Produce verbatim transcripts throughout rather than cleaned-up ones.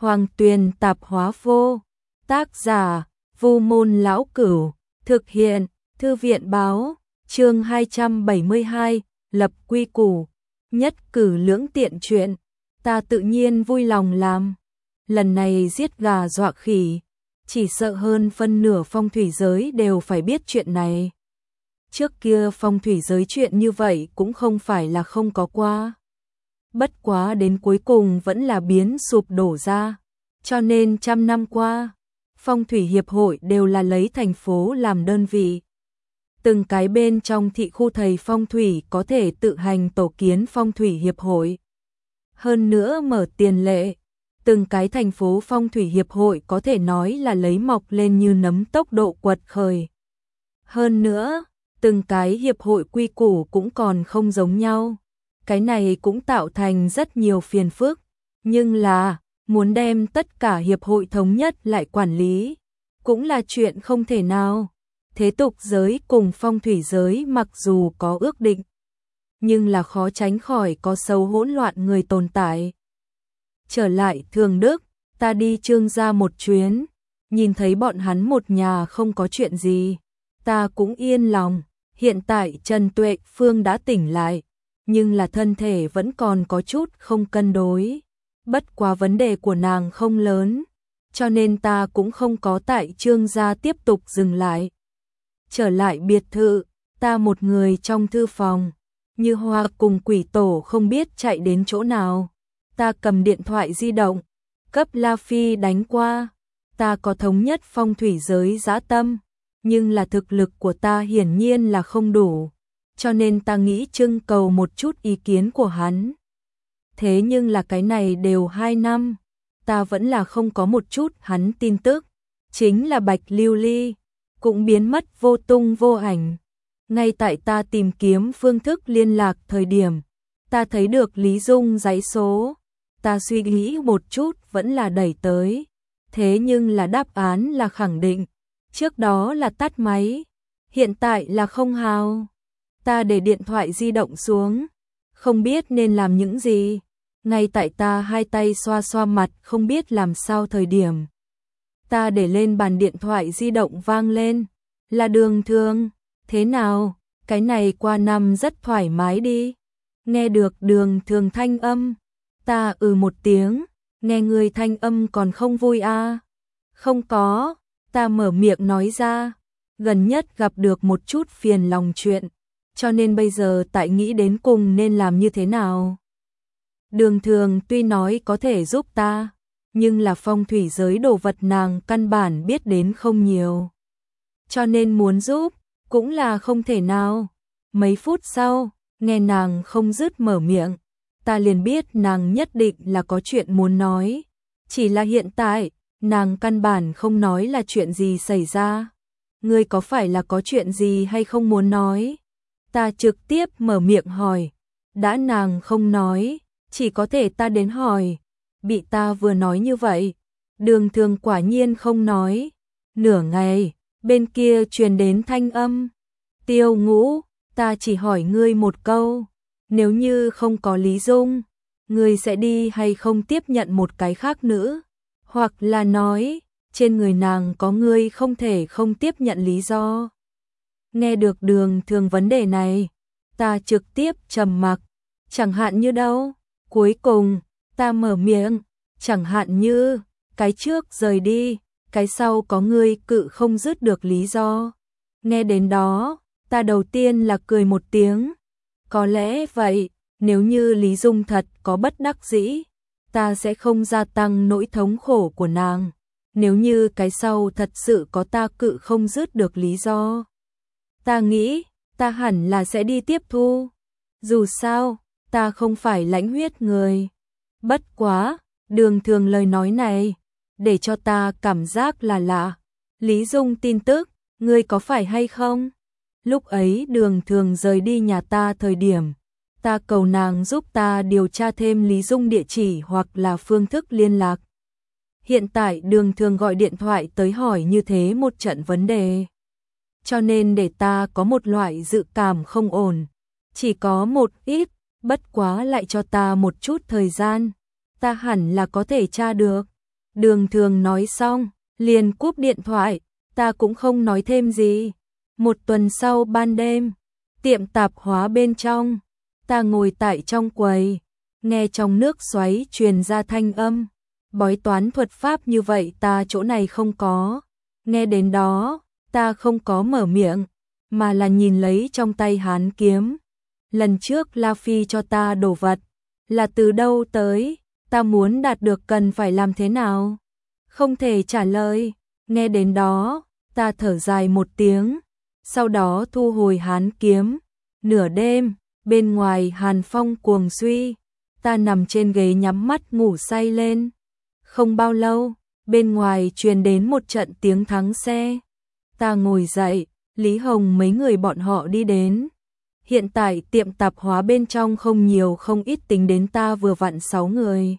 Hoàng Tuyền Tạp Hóa Vô, tác giả Vu Môn Lão Cửu, thực hiện Thư viện Báo, chương hai trăm bảy mươi hai, lập quy củ, nhất cử lưỡng tiện chuyện, ta tự nhiên vui lòng làm. Lần này giết gà dọa khỉ, chỉ sợ hơn phân nửa phong thủy giới đều phải biết chuyện này. Trước kia phong thủy giới chuyện như vậy cũng không phải là không có qua. Bất quá đến cuối cùng vẫn là biến sụp đổ ra. Cho nên trăm năm qua, phong thủy hiệp hội đều là lấy thành phố làm đơn vị. Từng cái bên trong thị khu thầy phong thủy có thể tự hành tổ kiến phong thủy hiệp hội. Hơn nữa mở tiền lệ, từng cái thành phố phong thủy hiệp hội có thể nói là lấy mọc lên như nấm tốc độ quật khởi. Hơn nữa, từng cái hiệp hội quy củ cũng còn không giống nhau. Cái này cũng tạo thành rất nhiều phiền phức, nhưng là muốn đem tất cả hiệp hội thống nhất lại quản lý, cũng là chuyện không thể nào. Thế tục giới cùng phong thủy giới mặc dù có ước định, nhưng là khó tránh khỏi có sâu hỗn loạn người tồn tại. Trở lại Thường Đức, ta đi Trương gia một chuyến, nhìn thấy bọn hắn một nhà không có chuyện gì, ta cũng yên lòng. Hiện tại Trần Tuệ Phương đã tỉnh lại, nhưng là thân thể vẫn còn có chút không cân đối. Bất quá vấn đề của nàng không lớn, cho nên ta cũng không có tại Trương gia tiếp tục dừng lại. Trở lại biệt thự, ta một người trong thư phòng, Như Hoa cùng Quỷ Tổ không biết chạy đến chỗ nào. Ta cầm điện thoại di động, cấp La Phi đánh qua. Ta có thống nhất phong thủy giới dã tâm, nhưng là thực lực của ta hiển nhiên là không đủ, cho nên ta nghĩ trưng cầu một chút ý kiến của hắn. Thế nhưng là cái này đều hai năm, ta vẫn là không có một chút hắn tin tức, chính là Bạch Lưu Ly, cũng biến mất vô tung vô ảnh. Ngay tại ta tìm kiếm phương thức liên lạc thời điểm, ta thấy được Lý Dung giấy số, ta suy nghĩ một chút vẫn là đẩy tới, thế nhưng là đáp án là khẳng định, trước đó là tắt máy, hiện tại là không hào. Ta để điện thoại di động xuống, không biết nên làm những gì. Ngay tại ta hai tay xoa xoa mặt không biết làm sao thời điểm, ta để lên bàn điện thoại di động vang lên, là Đường Thường. Thế nào, cái này qua năm rất thoải mái đi. Nghe được Đường Thường thanh âm, ta ừ một tiếng, nghe người thanh âm còn không vui à? Không có, ta mở miệng nói ra, gần nhất gặp được một chút phiền lòng chuyện, cho nên bây giờ tại nghĩ đến cùng nên làm như thế nào. Đường Thường tuy nói có thể giúp ta, nhưng là phong thủy giới đồ vật nàng căn bản biết đến không nhiều, cho nên muốn giúp cũng là không thể nào. Mấy phút sau, nghe nàng không dứt mở miệng, ta liền biết nàng nhất định là có chuyện muốn nói, chỉ là hiện tại nàng căn bản không nói là chuyện gì xảy ra. Ngươi có phải là có chuyện gì hay không muốn nói? Ta trực tiếp mở miệng hỏi, đã nàng không nói, chỉ có thể ta đến hỏi. Bị ta vừa nói như vậy, Đường Thường quả nhiên không nói. Nửa ngày, bên kia truyền đến thanh âm, Tiêu Ngũ, ta chỉ hỏi ngươi một câu, nếu như không có Lý Dung, ngươi sẽ đi hay không tiếp nhận một cái khác nữ, hoặc là nói, trên người nàng có ngươi không thể không tiếp nhận lý do. Nghe được Đường Thường vấn đề này, ta trực tiếp trầm mặc. Chẳng hạn như đâu? Cuối cùng, ta mở miệng, chẳng hạn như, cái trước rời đi, cái sau có ngươi cự không dứt được lý do. Nghe đến đó, ta đầu tiên là cười một tiếng. Có lẽ vậy, nếu như Lý Dung thật có bất đắc dĩ, ta sẽ không gia tăng nỗi thống khổ của nàng. Nếu như cái sau thật sự có ta cự không dứt được lý do, ta nghĩ, ta hẳn là sẽ đi tiếp thu. Dù sao, ta không phải lãnh huyết người. Bất quá, Đường Thường lời nói này, để cho ta cảm giác là lạ. Lý Dung tin tức, ngươi có phải hay không? Lúc ấy Đường Thường rời đi nhà ta thời điểm, ta cầu nàng giúp ta điều tra thêm Lý Dung địa chỉ hoặc là phương thức liên lạc. Hiện tại Đường Thường gọi điện thoại tới hỏi như thế một trận vấn đề, cho nên để ta có một loại dự cảm không ổn. Chỉ có một ít, bất quá lại cho ta một chút thời gian, ta hẳn là có thể tra được. Đường Thường nói xong, liền cúp điện thoại, ta cũng không nói thêm gì. Một tuần sau ban đêm, tiệm tạp hóa bên trong, ta ngồi tại trong quầy, nghe trong nước xoáy truyền ra thanh âm. Bói toán thuật pháp như vậy ta chỗ này không có. Nghe đến đó, ta không có mở miệng, mà là nhìn lấy trong tay hán kiếm. Lần trước La Phi cho ta đồ vật, là từ đâu tới, ta muốn đạt được cần phải làm thế nào? Không thể trả lời, nghe đến đó, ta thở dài một tiếng, sau đó thu hồi hán kiếm. Nửa đêm, bên ngoài hàn phong cuồng suy, ta nằm trên ghế nhắm mắt ngủ say lên. Không bao lâu, bên ngoài truyền đến một trận tiếng thắng xe. Ta ngồi dậy, Lý Hồng mấy người bọn họ đi đến. Hiện tại tiệm tạp hóa bên trong không nhiều không ít, tính đến ta vừa vặn sáu người.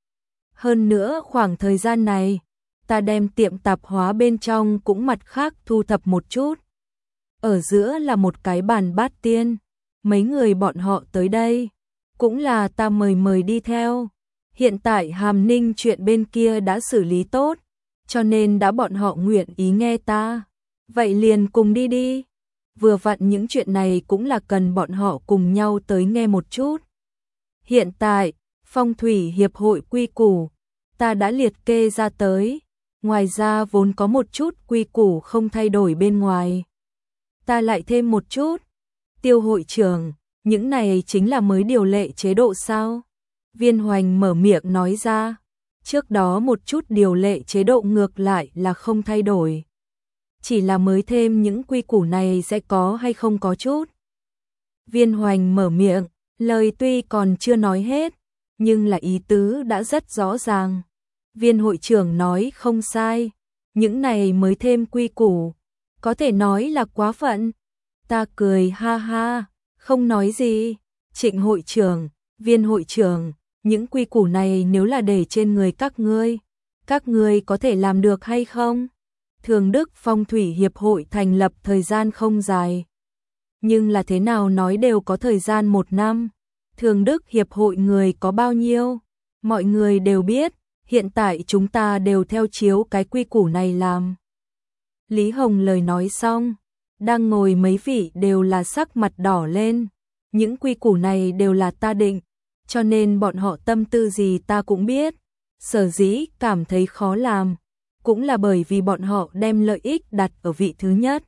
Hơn nữa khoảng thời gian này, ta đem tiệm tạp hóa bên trong cũng mặt khác thu thập một chút. Ở giữa là một cái bàn bát tiên, mấy người bọn họ tới đây, cũng là ta mời mời đi theo. Hiện tại Hàm Ninh chuyện bên kia đã xử lý tốt, cho nên đã bọn họ nguyện ý nghe ta. Vậy liền cùng đi đi. Vừa vặn những chuyện này cũng là cần bọn họ cùng nhau tới nghe một chút. Hiện tại, Phong thủy hiệp hội quy củ, ta đã liệt kê ra tới. Ngoài ra vốn có một chút quy củ không thay đổi bên ngoài. Ta lại thêm một chút. Tiêu hội trưởng, những này chính là mới điều lệ chế độ sao? Viên Hoành mở miệng nói ra. Trước đó một chút điều lệ chế độ ngược lại là không thay đổi. Chỉ là mới thêm những quy củ này sẽ có hay không có chút. Viên Hoành mở miệng, lời tuy còn chưa nói hết, nhưng là ý tứ đã rất rõ ràng. Viên hội trưởng nói không sai, những này mới thêm quy củ, có thể nói là quá phận. Ta cười ha ha, không nói gì. Trịnh hội trưởng, Viên hội trưởng, những quy củ này nếu là để trên người các ngươi, các ngươi có thể làm được hay không? Thường Đức Phong thủy hiệp hội thành lập thời gian không dài, nhưng là thế nào nói đều có thời gian một năm. Thường Đức hiệp hội người có bao nhiêu? Mọi người đều biết, hiện tại chúng ta đều theo chiếu cái quy củ này làm. Lý Hồng lời nói xong, đang ngồi mấy vị đều là sắc mặt đỏ lên. Những quy củ này đều là ta định, cho nên bọn họ tâm tư gì ta cũng biết. Sở dĩ cảm thấy khó làm, cũng là bởi vì bọn họ đem lợi ích đặt ở vị thứ nhất.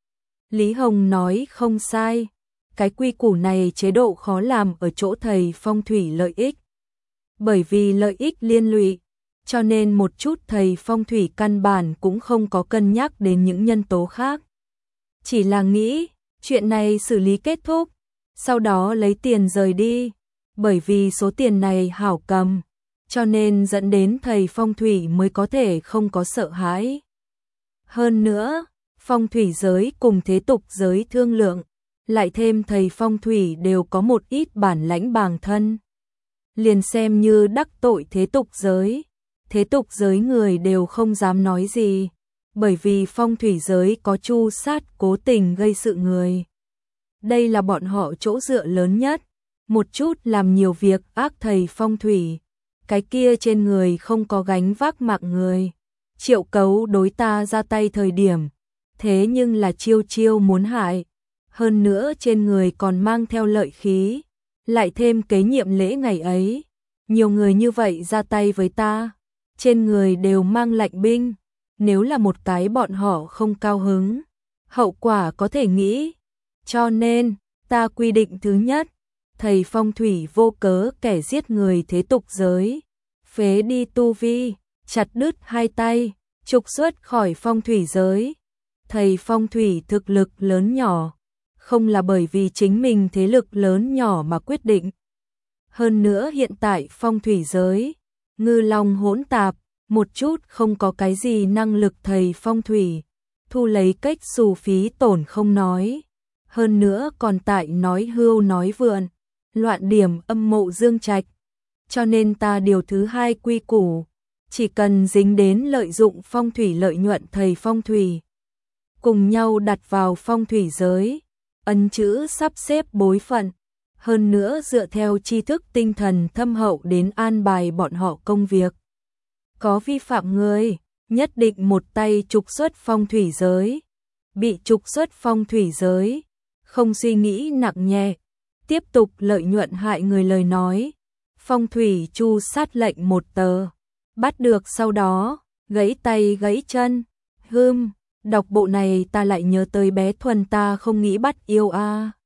Lý Hồng nói không sai, cái quy củ này chế độ khó làm ở chỗ thầy phong thủy lợi ích. Bởi vì lợi ích liên lụy, cho nên một chút thầy phong thủy căn bản cũng không có cân nhắc đến những nhân tố khác. Chỉ là nghĩ, chuyện này xử lý kết thúc, sau đó lấy tiền rời đi, bởi vì số tiền này hảo cầm, cho nên dẫn đến thầy phong thủy mới có thể không có sợ hãi. Hơn nữa, phong thủy giới cùng thế tục giới thương lượng, lại thêm thầy phong thủy đều có một ít bản lãnh bản thân. Liền xem như đắc tội thế tục giới, thế tục giới người đều không dám nói gì, bởi vì phong thủy giới có chu sát cố tình gây sự người. Đây là bọn họ chỗ dựa lớn nhất, một chút làm nhiều việc ác thầy phong thủy, cái kia trên người không có gánh vác mạng người. Triệu Cấu đối ta ra tay thời điểm, thế nhưng là chiêu chiêu muốn hại, hơn nữa trên người còn mang theo lợi khí, lại thêm kế nhiệm lễ ngày ấy, nhiều người như vậy ra tay với ta, trên người đều mang lạnh binh, nếu là một cái bọn họ không cao hứng, hậu quả có thể nghĩ. Cho nên, ta quy định thứ nhất, thầy phong thủy vô cớ kẻ giết người thế tục giới, phế đi tu vi, chặt đứt hai tay, trục xuất khỏi phong thủy giới. Thầy phong thủy thực lực lớn nhỏ, không là bởi vì chính mình thế lực lớn nhỏ mà quyết định. Hơn nữa hiện tại phong thủy giới, ngư long hỗn tạp, một chút không có cái gì năng lực thầy phong thủy, thu lấy cách xù phí tổn không nói. Hơn nữa còn tại nói hưu nói vượn, loạn điểm âm mộ dương trạch. Cho nên ta điều thứ hai quy củ, chỉ cần dính đến lợi dụng phong thủy lợi nhuận thầy phong thủy, cùng nhau đặt vào phong thủy giới, ấn chữ sắp xếp bối phận, hơn nữa dựa theo tri thức tinh thần thâm hậu đến an bài bọn họ công việc. có vi phạm người, nhất định một tay trục xuất phong thủy giới. Bị trục xuất phong thủy giới, không suy nghĩ nặng nhẹ, tiếp tục lợi nhuận hại người lời nói. Phong thủy chu sát lệnh một tờ, bắt được sau đó, gãy tay gãy chân. Hưm, đọc bộ này ta lại nhớ tới bé Thuần ta không nghĩ bắt yêu a.